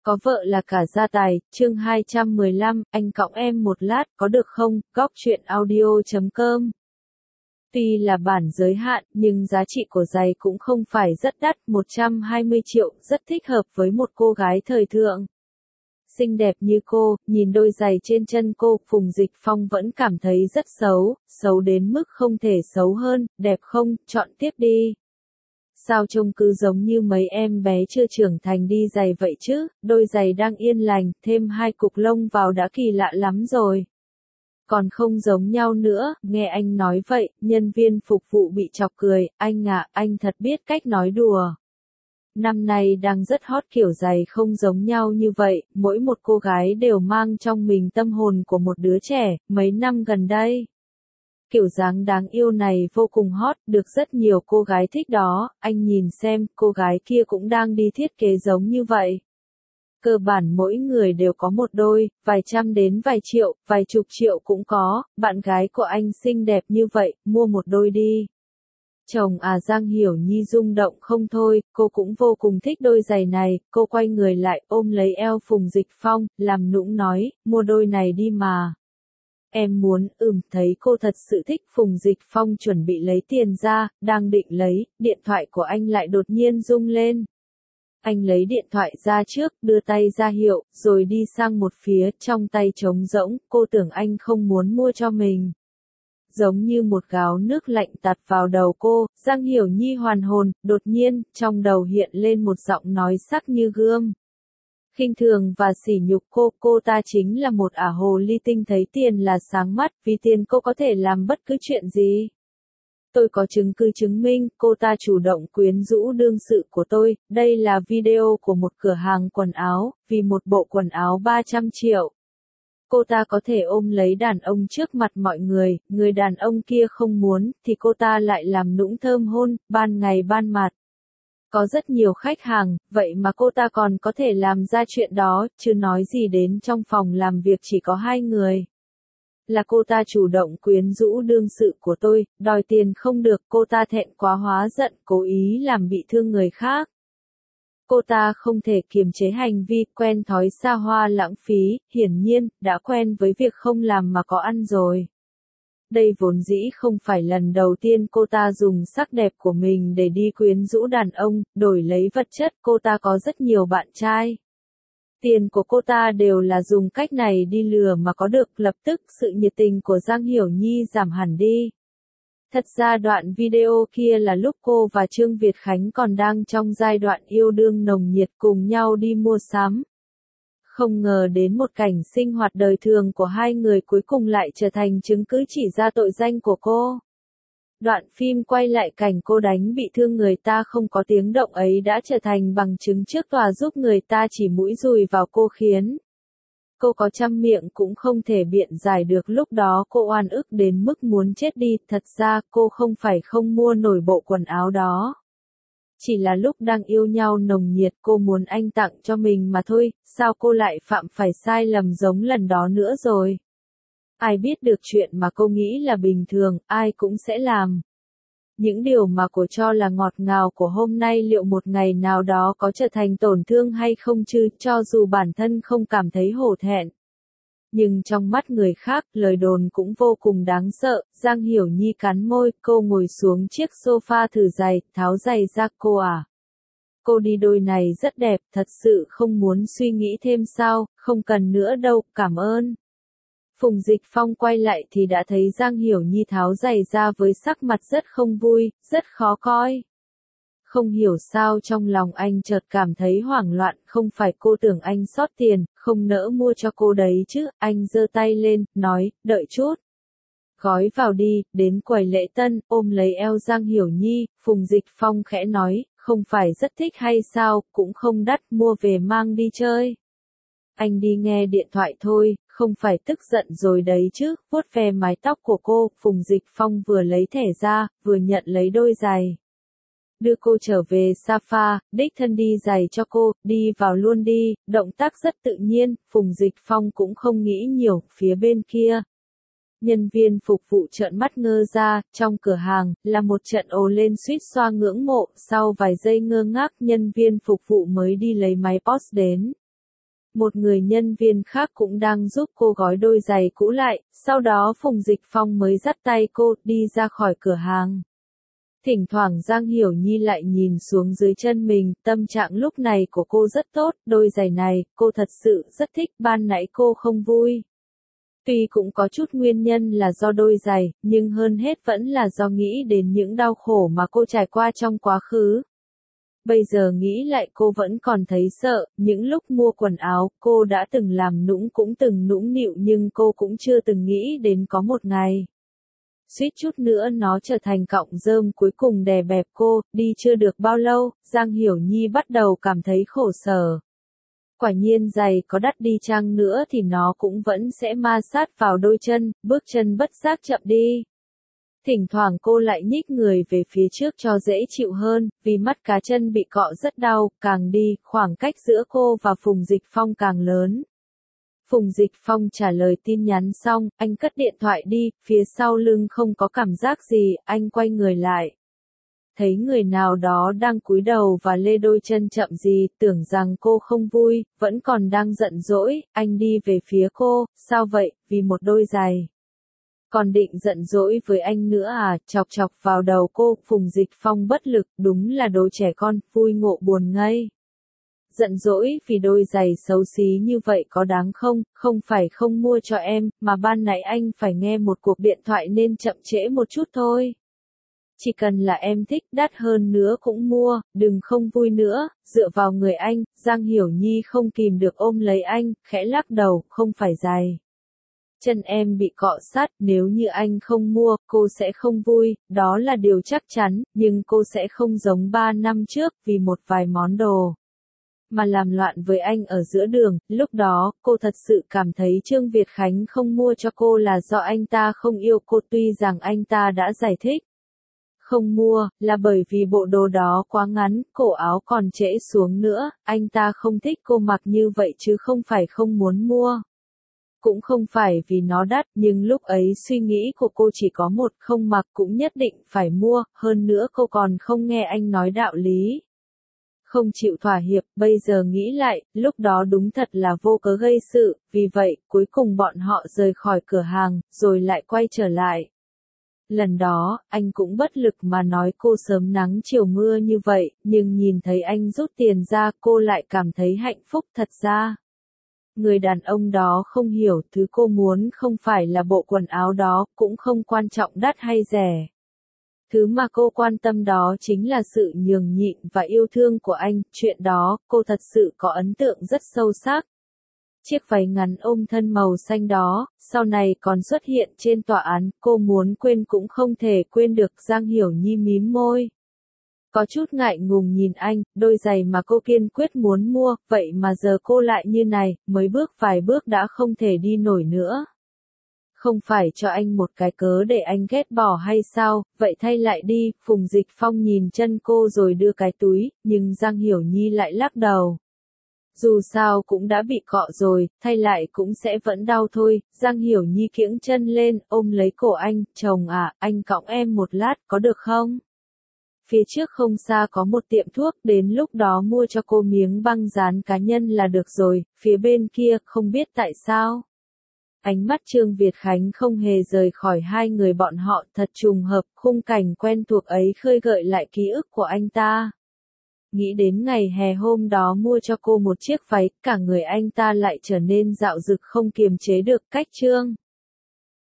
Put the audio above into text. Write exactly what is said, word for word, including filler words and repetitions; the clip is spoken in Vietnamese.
Có vợ là cả gia tài, chương hai trăm mười lăm, anh cõng em một lát, có được không? Góc truyện audio chấm com. Tuy là bản giới hạn, nhưng giá trị của giày cũng không phải rất đắt, một trăm hai mươi triệu, rất thích hợp với một cô gái thời thượng. Xinh đẹp như cô, nhìn đôi giày trên chân cô, Phùng Dịch Phong vẫn cảm thấy rất xấu, xấu đến mức không thể xấu hơn, đẹp không, chọn tiếp đi. Sao trông cứ giống như mấy em bé chưa trưởng thành đi giày vậy chứ, đôi giày đang yên lành, thêm hai cục lông vào đã kỳ lạ lắm rồi. Còn không giống nhau nữa, nghe anh nói vậy, nhân viên phục vụ bị chọc cười, anh à, anh thật biết cách nói đùa. Năm nay đang rất hot kiểu giày không giống nhau như vậy, mỗi một cô gái đều mang trong mình tâm hồn của một đứa trẻ, mấy năm gần đây. Kiểu dáng đáng yêu này vô cùng hot, được rất nhiều cô gái thích đó, anh nhìn xem, cô gái kia cũng đang đi thiết kế giống như vậy. Cơ bản mỗi người đều có một đôi, vài trăm đến vài triệu, vài chục triệu cũng có, bạn gái của anh xinh đẹp như vậy, mua một đôi đi. Chồng à Giang Hiểu Nhi rung động không thôi, cô cũng vô cùng thích đôi giày này, cô quay người lại ôm lấy eo Phùng Dịch Phong, làm nũng nói, mua đôi này đi mà. Em muốn, ừm, thấy cô thật sự thích. Phùng Dịch Phong chuẩn bị lấy tiền ra, đang định lấy, điện thoại của anh lại đột nhiên rung lên. Anh lấy điện thoại ra trước, đưa tay ra hiệu, rồi đi sang một phía, trong tay trống rỗng, cô tưởng anh không muốn mua cho mình. Giống như một gáo nước lạnh tạt vào đầu cô, Giang Hiểu Nhi hoàn hồn, đột nhiên, trong đầu hiện lên một giọng nói sắc như gươm. Khinh thường và sỉ nhục cô, cô ta chính là một ả hồ ly tinh thấy tiền là sáng mắt, vì tiền cô có thể làm bất cứ chuyện gì. Tôi có chứng cứ chứng minh, cô ta chủ động quyến rũ đương sự của tôi, đây là video của một cửa hàng quần áo, vì một bộ quần áo ba trăm triệu. Cô ta có thể ôm lấy đàn ông trước mặt mọi người, người đàn ông kia không muốn, thì cô ta lại làm nũng thơm hôn, ban ngày ban mặt. Có rất nhiều khách hàng, vậy mà cô ta còn có thể làm ra chuyện đó, chứ nói gì đến trong phòng làm việc chỉ có hai người. Là cô ta chủ động quyến rũ đương sự của tôi, đòi tiền không được, cô ta thẹn quá hóa giận, cố ý làm bị thương người khác. Cô ta không thể kiềm chế hành vi, quen thói xa hoa lãng phí, hiển nhiên, đã quen với việc không làm mà có ăn rồi. Đây vốn dĩ không phải lần đầu tiên cô ta dùng sắc đẹp của mình để đi quyến rũ đàn ông, đổi lấy vật chất, cô ta có rất nhiều bạn trai. Tiền của cô ta đều là dùng cách này đi lừa mà có được, lập tức sự nhiệt tình của Giang Hiểu Nhi giảm hẳn đi. Thật ra đoạn video kia là lúc cô và Trương Việt Khánh còn đang trong giai đoạn yêu đương nồng nhiệt cùng nhau đi mua sắm. Không ngờ đến một cảnh sinh hoạt đời thường của hai người cuối cùng lại trở thành chứng cứ chỉ ra tội danh của cô. Đoạn phim quay lại cảnh cô đánh bị thương người ta không có tiếng động ấy đã trở thành bằng chứng trước tòa giúp người ta chỉ mũi dùi vào cô khiến cô có trăm miệng cũng không thể biện giải được, lúc đó cô oan ức đến mức muốn chết đi, thật ra cô không phải không mua nổi bộ quần áo đó. Chỉ là lúc đang yêu nhau nồng nhiệt cô muốn anh tặng cho mình mà thôi, sao cô lại phạm phải sai lầm giống lần đó nữa rồi. Ai biết được chuyện mà cô nghĩ là bình thường, ai cũng sẽ làm. Những điều mà cô cho là ngọt ngào của hôm nay liệu một ngày nào đó có trở thành tổn thương hay không chứ, cho dù bản thân không cảm thấy hổ thẹn. Nhưng trong mắt người khác, lời đồn cũng vô cùng đáng sợ. Giang Hiểu Nhi cắn môi, cô ngồi xuống chiếc sofa thử giày, tháo giày ra. Cô à, cô đi đôi này rất đẹp, thật sự không muốn suy nghĩ thêm sao, không cần nữa đâu, cảm ơn. Phùng Dịch Phong quay lại thì đã thấy Giang Hiểu Nhi tháo giày ra với sắc mặt rất không vui, rất khó coi. Không hiểu sao trong lòng anh chợt cảm thấy hoảng loạn, không phải cô tưởng anh sót tiền, không nỡ mua cho cô đấy chứ, anh giơ tay lên, nói, đợi chút. Gói vào đi, đến quầy lễ tân, ôm lấy eo Giang Hiểu Nhi, Phùng Dịch Phong khẽ nói, không phải rất thích hay sao, cũng không đắt, mua về mang đi chơi. Anh đi nghe điện thoại thôi, không phải tức giận rồi đấy chứ, vuốt ve mái tóc của cô, Phùng Dịch Phong vừa lấy thẻ ra, vừa nhận lấy đôi giày. Đưa cô trở về sofa, đích thân đi giày cho cô, đi vào luôn đi, động tác rất tự nhiên, Phùng Dịch Phong cũng không nghĩ nhiều, phía bên kia. Nhân viên phục vụ trợn mắt ngơ ra, trong cửa hàng, là một trận ồ lên suýt xoa ngưỡng mộ, sau vài giây ngơ ngác nhân viên phục vụ mới đi lấy máy pê ô ét đến. một người nhân viên khác cũng đang giúp cô gói đôi giày cũ lại, sau đó Phùng Dịch Phong mới dắt tay cô đi ra khỏi cửa hàng. Thỉnh thoảng Giang Hiểu Nhi lại nhìn xuống dưới chân mình, tâm trạng lúc này của cô rất tốt, đôi giày này, cô thật sự rất thích, ban nãy cô không vui. Tuy cũng có chút nguyên nhân là do đôi giày, nhưng hơn hết vẫn là do nghĩ đến những đau khổ mà cô trải qua trong quá khứ. Bây giờ nghĩ lại cô vẫn còn thấy sợ, những lúc mua quần áo, cô đã từng làm nũng cũng từng nũng nịu nhưng cô cũng chưa từng nghĩ đến có một ngày. Suýt chút nữa nó trở thành cọng rơm cuối cùng đè bẹp cô, đi chưa được bao lâu, Giang Hiểu Nhi bắt đầu cảm thấy khổ sở. Quả nhiên giày có đắt đi chăng nữa thì nó cũng vẫn sẽ ma sát vào đôi chân, bước chân bất giác chậm đi. Thỉnh thoảng cô lại nhích người về phía trước cho dễ chịu hơn, vì mắt cá chân bị cọ rất đau, càng đi, khoảng cách giữa cô và Phùng Dịch Phong càng lớn. Phùng Dịch Phong trả lời tin nhắn xong, anh cất điện thoại đi, phía sau lưng không có cảm giác gì, anh quay người lại. Thấy người nào đó đang cúi đầu và lê đôi chân chậm gì, tưởng rằng cô không vui, vẫn còn đang giận dỗi, anh đi về phía cô, sao vậy, vì một đôi giày. Còn định giận dỗi với anh nữa à, chọc chọc vào đầu cô, Phùng Dịch Phong bất lực, đúng là đồ trẻ con, vui ngộ buồn ngây. Giận dỗi vì đôi giày xấu xí như vậy có đáng không, không phải không mua cho em, mà ban nãy anh phải nghe một cuộc điện thoại nên chậm trễ một chút thôi. Chỉ cần là em thích đắt hơn nữa cũng mua, đừng không vui nữa, dựa vào người anh, Giang Hiểu Nhi không kìm được ôm lấy anh, khẽ lắc đầu, không phải giày. Chân em bị cọ sát, nếu như anh không mua, cô sẽ không vui, đó là điều chắc chắn, nhưng cô sẽ không giống ba năm trước vì một vài món đồ. Mà làm loạn với anh ở giữa đường, lúc đó, cô thật sự cảm thấy Trương Việt Khánh không mua cho cô là do anh ta không yêu cô tuy rằng anh ta đã giải thích. Không mua, là bởi vì bộ đồ đó quá ngắn, cổ áo còn trễ xuống nữa, anh ta không thích cô mặc như vậy chứ không phải không muốn mua. Cũng không phải vì nó đắt, nhưng lúc ấy suy nghĩ của cô chỉ có một, không mặc cũng nhất định phải mua, hơn nữa cô còn không nghe anh nói đạo lý. Không chịu thỏa hiệp, bây giờ nghĩ lại, lúc đó đúng thật là vô cớ gây sự, vì vậy, cuối cùng bọn họ rời khỏi cửa hàng, rồi lại quay trở lại. Lần đó, anh cũng bất lực mà nói cô sớm nắng chiều mưa như vậy, nhưng nhìn thấy anh rút tiền ra cô lại cảm thấy hạnh phúc thật ra. Người đàn ông đó không hiểu thứ cô muốn không phải là bộ quần áo đó, cũng không quan trọng đắt hay rẻ. Thứ mà cô quan tâm đó chính là sự nhường nhịn và yêu thương của anh, chuyện đó, cô thật sự có ấn tượng rất sâu sắc. Chiếc váy ngắn ôm thân màu xanh đó, sau này còn xuất hiện trên tòa án, cô muốn quên cũng không thể quên được, Giang Hiểu Nhi mím môi. Có chút ngại ngùng nhìn anh, đôi giày mà cô kiên quyết muốn mua, vậy mà giờ cô lại như này, mới bước vài bước đã không thể đi nổi nữa. Không phải cho anh một cái cớ để anh ghét bỏ hay sao, vậy thay lại đi, Phùng Dịch Phong nhìn chân cô rồi đưa cái túi, nhưng Giang Hiểu Nhi lại lắc đầu. Dù sao cũng đã bị cọ rồi, thay lại cũng sẽ vẫn đau thôi, Giang Hiểu Nhi kiễng chân lên, ôm lấy cổ anh, chồng à, anh cõng em một lát, có được không? Phía trước không xa có một tiệm thuốc, đến lúc đó mua cho cô miếng băng dán cá nhân là được rồi, phía bên kia, không biết tại sao. Ánh mắt Trương Việt Khánh không hề rời khỏi hai người bọn họ, thật trùng hợp, khung cảnh quen thuộc ấy khơi gợi lại ký ức của anh ta. Nghĩ đến ngày hè hôm đó mua cho cô một chiếc váy, cả người anh ta lại trở nên dạo dực không kiềm chế được, cách Trương